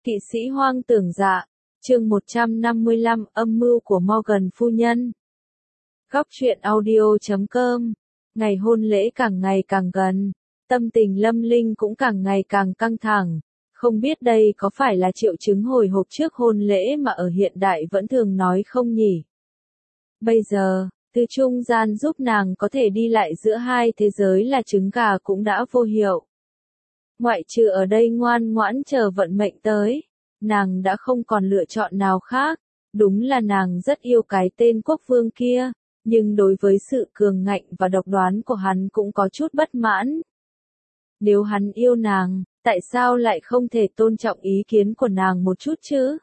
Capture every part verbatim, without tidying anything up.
Kỵ sĩ hoang tưởng dạ, chương một trăm năm mươi lăm, âm mưu của Morgan phu nhân. Góc truyện audio chấm com. Ngày hôn lễ càng ngày càng gần, tâm tình Lâm Linh cũng càng ngày càng căng thẳng. Không biết đây có phải là triệu chứng hồi hộp trước hôn lễ mà ở hiện đại vẫn thường nói không nhỉ? Bây giờ, từ trung gian giúp nàng có thể đi lại giữa hai thế giới là trứng gà cũng đã vô hiệu. Ngoại trừ ở đây ngoan ngoãn chờ vận mệnh tới, nàng đã không còn lựa chọn nào khác. Đúng là nàng rất yêu cái tên quốc vương kia, nhưng đối với sự cường ngạnh và độc đoán của hắn cũng có chút bất mãn. Nếu hắn yêu nàng, tại sao lại không thể tôn trọng ý kiến của nàng một chút chứ?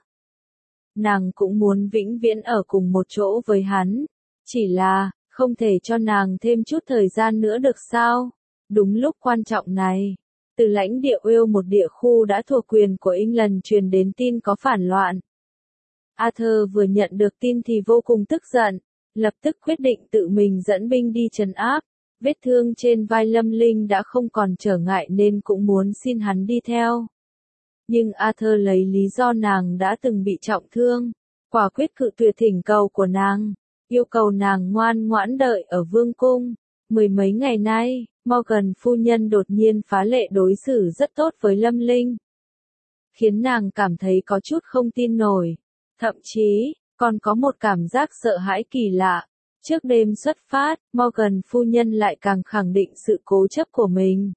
Nàng cũng muốn vĩnh viễn ở cùng một chỗ với hắn, chỉ là, không thể cho nàng thêm chút thời gian nữa được sao? Đúng lúc quan trọng này, từ lãnh địa Wales, một địa khu đã thuộc quyền của England, truyền đến tin có phản loạn. Arthur vừa nhận được tin thì vô cùng tức giận, lập tức quyết định tự mình dẫn binh đi trấn áp. Vết thương trên vai Lâm Linh đã không còn trở ngại nên cũng muốn xin hắn đi theo. Nhưng Arthur lấy lý do nàng đã từng bị trọng thương, quả quyết cự tuyệt thỉnh cầu của nàng, yêu cầu nàng ngoan ngoãn đợi ở vương cung. Mười mấy ngày nay, Morgan phu nhân đột nhiên phá lệ đối xử rất tốt với Lâm Linh, khiến nàng cảm thấy có chút không tin nổi, thậm chí còn có một cảm giác sợ hãi kỳ lạ. Trước đêm xuất phát, Morgan phu nhân lại càng khẳng định sự cố chấp của mình.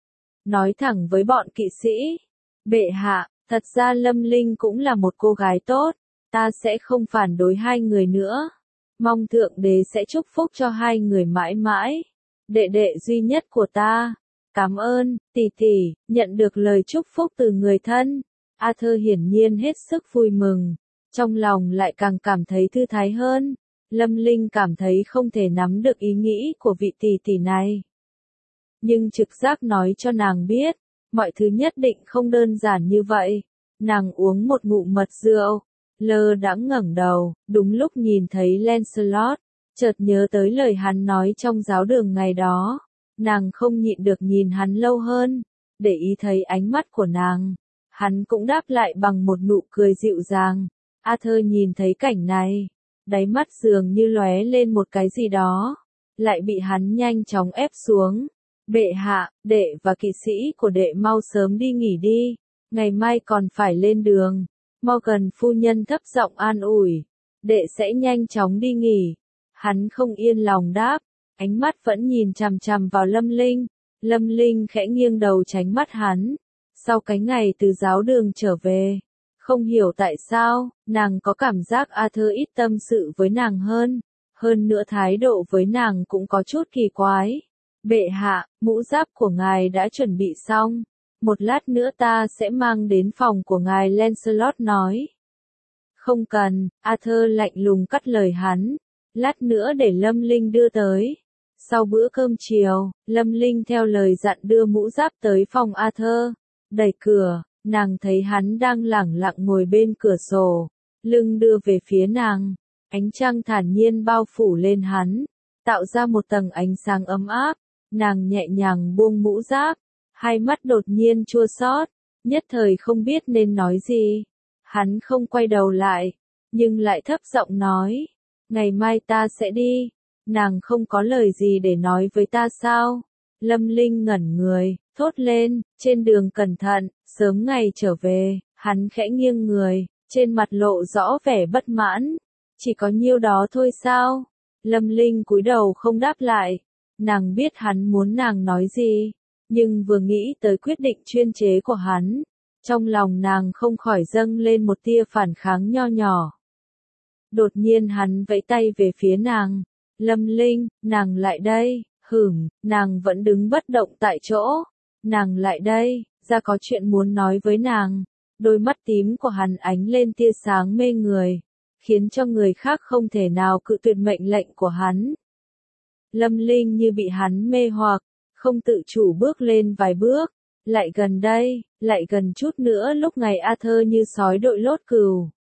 Nói thẳng với bọn kỵ sĩ, bệ hạ, thật ra Lâm Linh cũng là một cô gái tốt, ta sẽ không phản đối hai người nữa. Mong Thượng Đế sẽ chúc phúc cho hai người mãi mãi. Đệ đệ duy nhất của ta. Cảm ơn, tỷ tỷ, nhận được lời chúc phúc từ người thân. Arthur hiển nhiên hết sức vui mừng, trong lòng lại càng cảm thấy thư thái hơn. Lâm Linh cảm thấy không thể nắm được ý nghĩ của vị tỷ tỷ này. Nhưng trực giác nói cho nàng biết, mọi thứ nhất định không đơn giản như vậy. Nàng uống một ngụm mật rượu, lơ đãng ngẩng đầu, đúng lúc nhìn thấy Lancelot, chợt nhớ tới lời hắn nói trong giáo đường ngày đó. Nàng không nhịn được nhìn hắn lâu hơn, để ý thấy ánh mắt của nàng. Hắn cũng đáp lại bằng một nụ cười dịu dàng. Arthur nhìn thấy cảnh này, đáy mắt dường như lóe lên một cái gì đó, lại bị hắn nhanh chóng ép xuống. Bệ hạ, đệ và kỵ sĩ của đệ mau sớm đi nghỉ đi, ngày mai còn phải lên đường. Morgan phu nhân thấp giọng an ủi, đệ sẽ nhanh chóng đi nghỉ. Hắn không yên lòng đáp, ánh mắt vẫn nhìn chằm chằm vào Lâm Linh. Lâm Linh khẽ nghiêng đầu tránh mắt hắn. Sau cái ngày từ giáo đường trở về, không hiểu tại sao, nàng có cảm giác Arthur ít tâm sự với nàng hơn. Hơn nữa thái độ với nàng cũng có chút kỳ quái. Bệ hạ, mũ giáp của ngài đã chuẩn bị xong. Một lát nữa ta sẽ mang đến phòng của ngài, Lancelot nói. Không cần, Arthur lạnh lùng cắt lời hắn. Lát nữa để Lâm Linh đưa tới. Sau bữa cơm chiều, Lâm Linh theo lời dặn đưa mũ giáp tới phòng Arthur. Đẩy cửa, nàng thấy hắn đang lẳng lặng ngồi bên cửa sổ, lưng đưa về phía nàng. Ánh trăng thản nhiên bao phủ lên hắn, tạo ra một tầng ánh sáng ấm áp. Nàng nhẹ nhàng buông mũ giáp, hai mắt đột nhiên chua xót, nhất thời không biết nên nói gì. Hắn không quay đầu lại, nhưng lại thấp giọng nói, ngày mai ta sẽ đi. Nàng không có lời gì để nói với ta sao? Lâm Linh ngẩn người, thốt lên, trên đường cẩn thận, sớm ngày trở về. Hắn khẽ nghiêng người, trên mặt lộ rõ vẻ bất mãn. Chỉ có nhiêu đó thôi sao? Lâm Linh cúi đầu không đáp lại. Nàng biết hắn muốn nàng nói gì, nhưng vừa nghĩ tới quyết định chuyên chế của hắn, trong lòng nàng không khỏi dâng lên một tia phản kháng nho nhỏ. Đột nhiên hắn vẫy tay về phía nàng. Lâm Linh, nàng lại đây. Hửm, nàng vẫn đứng bất động tại chỗ. Nàng lại đây, ra có chuyện muốn nói với nàng. Đôi mắt tím của hắn ánh lên tia sáng mê người, khiến cho người khác không thể nào cự tuyệt mệnh lệnh của hắn. Lâm Linh như bị hắn mê hoặc, không tự chủ bước lên vài bước, lại gần đây, lại gần chút nữa. Lúc ngày Arthur như sói đội lốt cừu.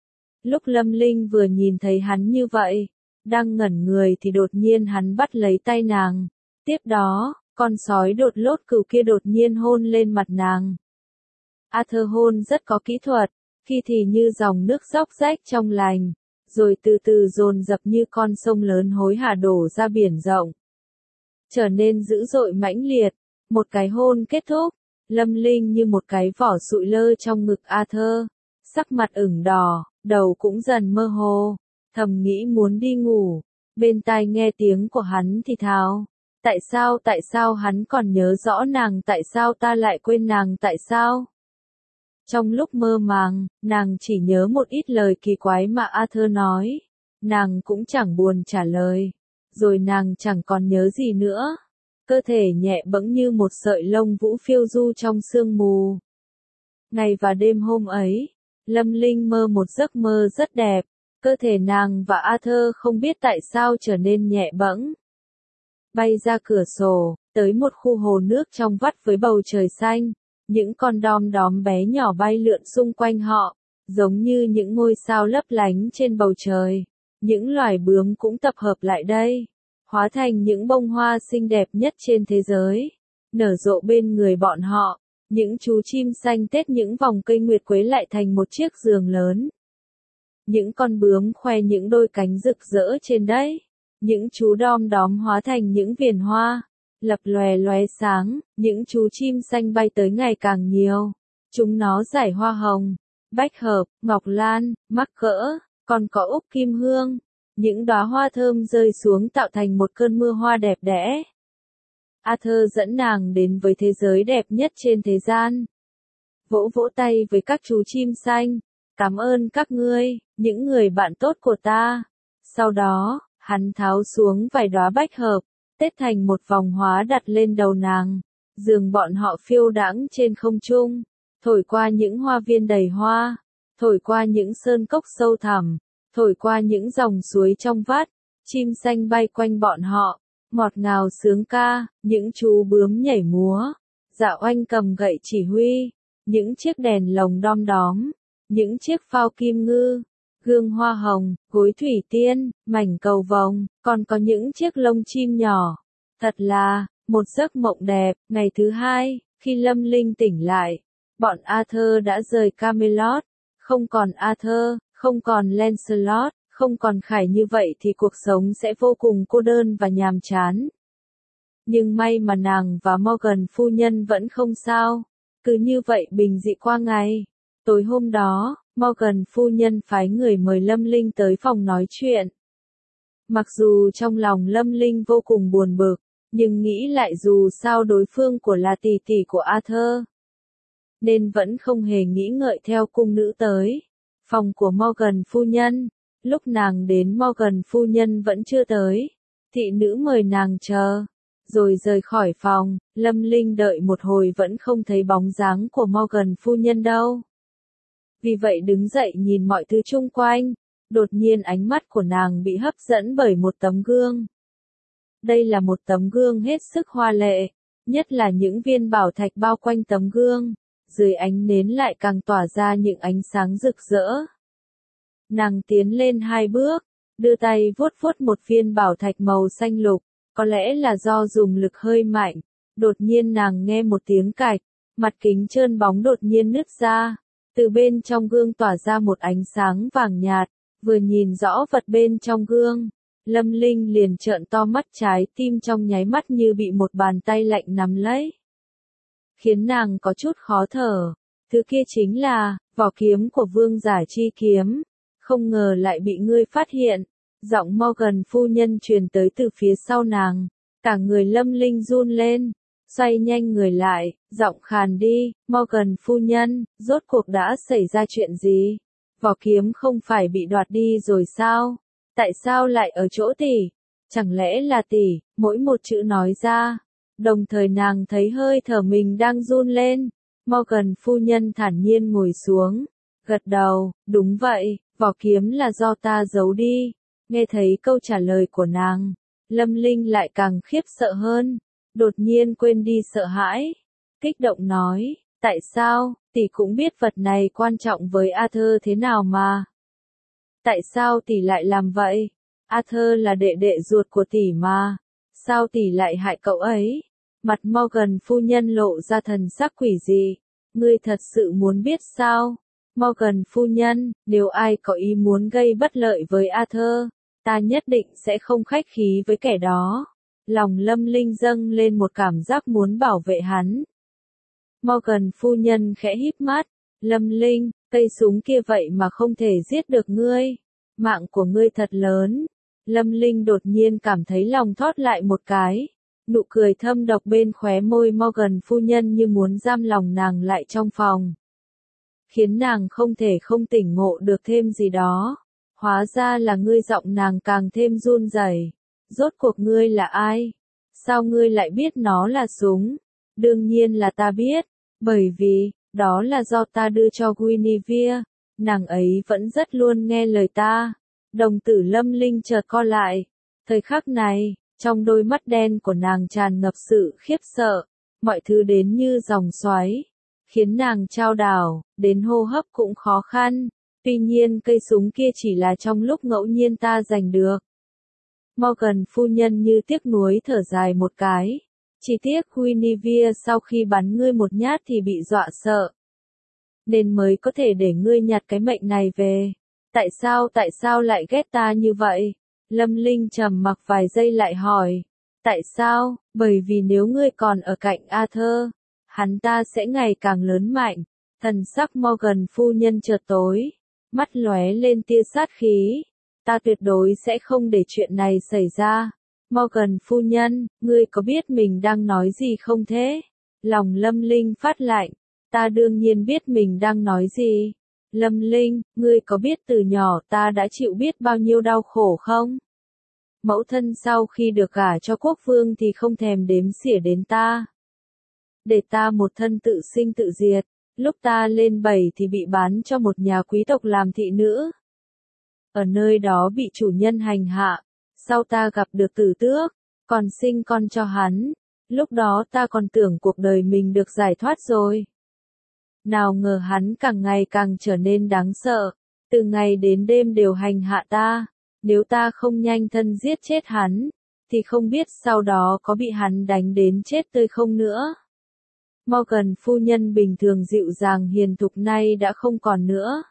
Lúc Lâm Linh vừa nhìn thấy hắn như vậy, đang ngẩn người thì đột nhiên hắn bắt lấy tay nàng. Tiếp đó, con sói đột lốt cừu kia đột nhiên hôn lên mặt nàng. Arthur hôn rất có kỹ thuật, khi thì như dòng nước róc rách trong lành, rồi từ từ dồn dập như con sông lớn hối hả đổ ra biển rộng. Trở nên dữ dội mãnh liệt, một cái hôn kết thúc, Lâm Linh như một cái vỏ sụi lơ trong ngực Arthur, sắc mặt ửng đỏ, đầu cũng dần mơ hồ, thầm nghĩ muốn đi ngủ, bên tai nghe tiếng của hắn thì thào. Tại sao tại sao hắn còn nhớ rõ nàng, tại sao ta lại quên nàng, tại sao? Trong lúc mơ màng, nàng chỉ nhớ một ít lời kỳ quái mà Arthur nói, nàng cũng chẳng buồn trả lời, rồi nàng chẳng còn nhớ gì nữa, cơ thể nhẹ bẫng như một sợi lông vũ phiêu du trong sương mù. Ngày và đêm hôm ấy, Lâm Linh mơ một giấc mơ rất đẹp, cơ thể nàng và Arthur không biết tại sao trở nên nhẹ bẫng. Bay ra cửa sổ, tới một khu hồ nước trong vắt với bầu trời xanh, những con đom đóm bé nhỏ bay lượn xung quanh họ, giống như những ngôi sao lấp lánh trên bầu trời. Những loài bướm cũng tập hợp lại đây, hóa thành những bông hoa xinh đẹp nhất trên thế giới, nở rộ bên người bọn họ. Những chú chim xanh tết những vòng cây nguyệt quế lại thành một chiếc giường lớn. Những con bướm khoe những đôi cánh rực rỡ trên đấy. Những chú đom đóm hóa thành những viền hoa, lập lòe lóe sáng, những chú chim xanh bay tới ngày càng nhiều. Chúng nó rải hoa hồng, bách hợp, ngọc lan, mắc cỡ, còn có úc kim hương. Những đóa hoa thơm rơi xuống tạo thành một cơn mưa hoa đẹp đẽ. Arthur dẫn nàng đến với thế giới đẹp nhất trên thế gian. Vỗ vỗ tay với các chú chim xanh. Cảm ơn các ngươi, những người bạn tốt của ta. Sau đó, hắn tháo xuống vài đóa bách hợp, tết thành một vòng hóa đặt lên đầu nàng. Dường bọn họ phiêu đãng trên không trung, thổi qua những hoa viên đầy hoa, thổi qua những sơn cốc sâu thẳm, thổi qua những dòng suối trong vắt. Chim xanh bay quanh bọn họ, ngọt ngào sướng ca, những chú bướm nhảy múa, Dạ Oanh cầm gậy chỉ huy, những chiếc đèn lồng đom đóm, những chiếc phao kim ngư, gương hoa hồng, gối thủy tiên, mảnh cầu vồng, còn có những chiếc lông chim nhỏ. Thật là một giấc mộng đẹp. Ngày thứ hai, khi Lâm Linh tỉnh lại, bọn Arthur đã rời Camelot, không còn Arthur, không còn Lancelot, không còn Khải, như vậy thì cuộc sống sẽ vô cùng cô đơn và nhàm chán. Nhưng may mà nàng và Morgan phu nhân vẫn không sao, cứ như vậy bình dị qua ngày. Tối hôm đó, Morgan phu nhân phái người mời Lâm Linh tới phòng nói chuyện. Mặc dù trong lòng Lâm Linh vô cùng buồn bực, nhưng nghĩ lại dù sao đối phương của là tỷ tỷ của Arthur, nên vẫn không hề nghĩ ngợi theo cung nữ tới phòng của Morgan phu nhân. Lúc nàng đến Morgan phu nhân vẫn chưa tới, thị nữ mời nàng chờ, rồi rời khỏi phòng. Lâm Linh đợi một hồi vẫn không thấy bóng dáng của Morgan phu nhân đâu. Vì vậy đứng dậy nhìn mọi thứ chung quanh, đột nhiên ánh mắt của nàng bị hấp dẫn bởi một tấm gương. Đây là một tấm gương hết sức hoa lệ, nhất là những viên bảo thạch bao quanh tấm gương, dưới ánh nến lại càng tỏa ra những ánh sáng rực rỡ. Nàng tiến lên hai bước, đưa tay vuốt vuốt một viên bảo thạch màu xanh lục, có lẽ là do dùng lực hơi mạnh, đột nhiên nàng nghe một tiếng cạch, mặt kính trơn bóng đột nhiên nứt ra, từ bên trong gương tỏa ra một ánh sáng vàng nhạt, vừa nhìn rõ vật bên trong gương, Lâm Linh liền trợn to mắt, trái tim trong nháy mắt như bị một bàn tay lạnh nắm lấy, khiến nàng có chút khó thở. Thứ kia chính là vỏ kiếm của Vương Giả Chi Kiếm. Không ngờ lại bị ngươi phát hiện. Giọng Morgan phu nhân truyền tới từ phía sau nàng. Cả người Lâm Linh run lên, xoay nhanh người lại, giọng khàn đi. Morgan phu nhân, rốt cuộc đã xảy ra chuyện gì? Vỏ kiếm không phải bị đoạt đi rồi sao? Tại sao lại ở chỗ tỷ? Chẳng lẽ là tỷ? Mỗi một chữ nói ra, đồng thời nàng thấy hơi thở mình đang run lên. Morgan phu nhân thản nhiên ngồi xuống, gật đầu, đúng vậy, vỏ kiếm là do ta giấu đi. Nghe thấy câu trả lời của nàng, Lâm Linh lại càng khiếp sợ hơn, đột nhiên quên đi sợ hãi, kích động nói, tại sao, tỷ cũng biết vật này quan trọng với Arthur thế nào mà. Tại sao tỷ lại làm vậy? Arthur là đệ đệ ruột của tỷ mà, sao tỷ lại hại cậu ấy? Mặt Morgan phu nhân lộ ra thần sắc quỷ dị, Ngươi thật sự muốn biết sao? Morgan phu nhân, nếu ai có ý muốn gây bất lợi với Arthur, ta nhất định sẽ không khách khí với kẻ đó. Lòng Lâm Linh dâng lên một cảm giác muốn bảo vệ hắn. Morgan phu nhân khẽ híp mắt, Lâm Linh, cây súng kia vậy mà không thể giết được ngươi. Mạng của ngươi thật lớn. Lâm Linh đột nhiên cảm thấy lòng thót lại một cái. Nụ cười thâm độc bên khóe môi Morgan phu nhân như muốn giam lòng nàng lại trong phòng. Khiến nàng không thể không tỉnh ngộ được thêm gì đó. Hóa ra là ngươi, giọng nàng càng thêm run rẩy. Rốt cuộc ngươi là ai? Sao ngươi lại biết nó là súng? Đương nhiên là ta biết. Bởi vì, đó là do ta đưa cho Guinevere. Nàng ấy vẫn rất luôn nghe lời ta. Đồng tử Lâm Linh chợt co lại. Thời khắc này, trong đôi mắt đen của nàng tràn ngập sự khiếp sợ. Mọi thứ đến như dòng xoáy. Khiến nàng chao đảo, đến hô hấp cũng khó khăn. Tuy nhiên cây súng kia chỉ là trong lúc ngẫu nhiên ta giành được. Morgan phu nhân như tiếc nuối thở dài một cái. Chỉ tiếc Guinevere sau khi bắn ngươi một nhát thì bị dọa sợ. Nên mới có thể để ngươi nhặt cái mệnh này về. Tại sao tại sao lại ghét ta như vậy? Lâm Linh trầm mặc vài giây lại hỏi. Tại sao? Bởi vì nếu ngươi còn ở cạnh Arthur, hắn ta sẽ ngày càng lớn mạnh. Thần sắc Morgan phu nhân chợt tối. Mắt lóe lên tia sát khí. Ta tuyệt đối sẽ không để chuyện này xảy ra. Morgan phu nhân, ngươi có biết mình đang nói gì không thế? Lòng Lâm Linh phát lạnh. Ta đương nhiên biết mình đang nói gì. Lâm Linh, ngươi có biết từ nhỏ ta đã chịu biết bao nhiêu đau khổ không? Mẫu thân sau khi được gả cho quốc vương thì không thèm đếm xỉa đến ta. Để ta một thân tự sinh tự diệt. Lúc ta lên bảy thì bị bán cho một nhà quý tộc làm thị nữ. Ở nơi đó bị chủ nhân hành hạ. Sau ta gặp được Tử Tước, còn sinh con cho hắn. Lúc đó ta còn tưởng cuộc đời mình được giải thoát rồi. Nào ngờ hắn càng ngày càng trở nên đáng sợ. Từ ngày đến đêm đều hành hạ ta. Nếu ta không nhanh thân giết chết hắn, thì không biết sau đó có bị hắn đánh đến chết tươi không nữa. Morgan phu nhân bình thường dịu dàng hiền thục nay đã không còn nữa.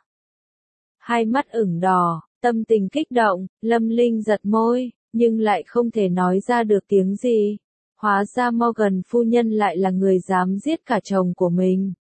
Hai mắt ửng đỏ, tâm tình kích động, Lâm Linh giật môi, nhưng lại không thể nói ra được tiếng gì. Hóa ra Morgan phu nhân lại là người dám giết cả chồng của mình.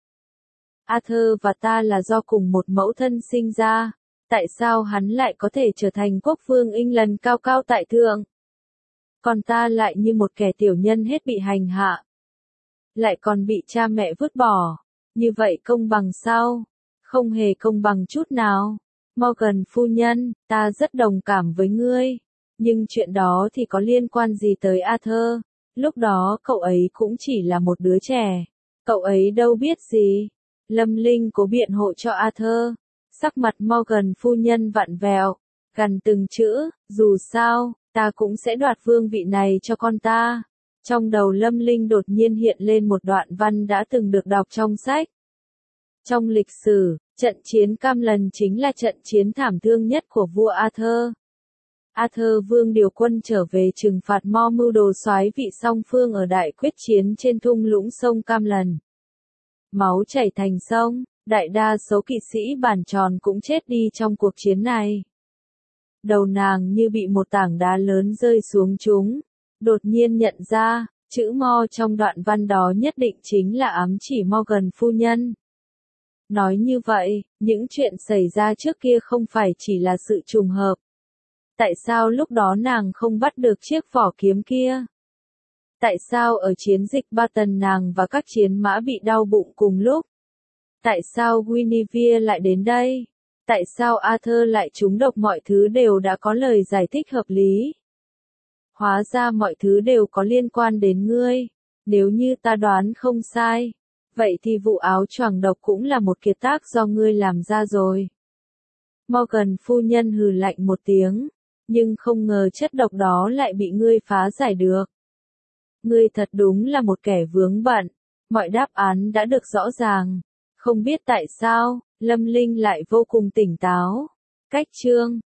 Arthur và ta là do cùng một mẫu thân sinh ra. Tại sao hắn lại có thể trở thành quốc vương England cao cao tại thượng? Còn ta lại như một kẻ tiểu nhân hết bị hành hạ. Lại còn bị cha mẹ vứt bỏ. Như vậy công bằng sao? Không hề công bằng chút nào. Morgan phu nhân, ta rất đồng cảm với ngươi. Nhưng chuyện đó thì có liên quan gì tới Arthur? Lúc đó cậu ấy cũng chỉ là một đứa trẻ. Cậu ấy đâu biết gì. Lâm Linh cố biện hộ cho Arthur. Sắc mặt Morgan phu nhân vặn vẹo, gằn từng chữ, dù sao, ta cũng sẽ đoạt vương vị này cho con ta. Trong đầu Lâm Linh đột nhiên hiện lên một đoạn văn đã từng được đọc trong sách. Trong lịch sử, trận chiến Cam Lần chính là trận chiến thảm thương nhất của vua Arthur. Arthur vương điều quân trở về trừng phạt mo mưu đồ soái vị song phương ở đại quyết chiến trên thung lũng sông Cam Lần. Máu chảy thành sông. Đại đa số kỵ sĩ bàn tròn cũng chết đi trong cuộc chiến này. Đầu nàng như bị một tảng đá lớn rơi xuống trúng. Đột nhiên nhận ra, chữ Mo trong đoạn văn đó nhất định chính là ám chỉ Morgan phu nhân. Nói như vậy, những chuyện xảy ra trước kia không phải chỉ là sự trùng hợp. Tại sao lúc đó nàng không bắt được chiếc vỏ kiếm kia? Tại sao ở chiến dịch Ba Tần nàng và các chiến mã bị đau bụng cùng lúc? Tại sao Guinevere lại đến đây? Tại sao Arthur lại trúng độc? Mọi thứ đều đã có lời giải thích hợp lý. Hóa ra mọi thứ đều có liên quan đến ngươi. Nếu như ta đoán không sai, vậy thì vụ áo choàng độc cũng là một kiệt tác do ngươi làm ra rồi. Morgan phu nhân hừ lạnh một tiếng, nhưng không ngờ chất độc đó lại bị ngươi phá giải được. Ngươi thật đúng là một kẻ vướng bận. Mọi đáp án đã được rõ ràng. Không biết tại sao, Lâm Linh lại vô cùng tỉnh táo. Cách chương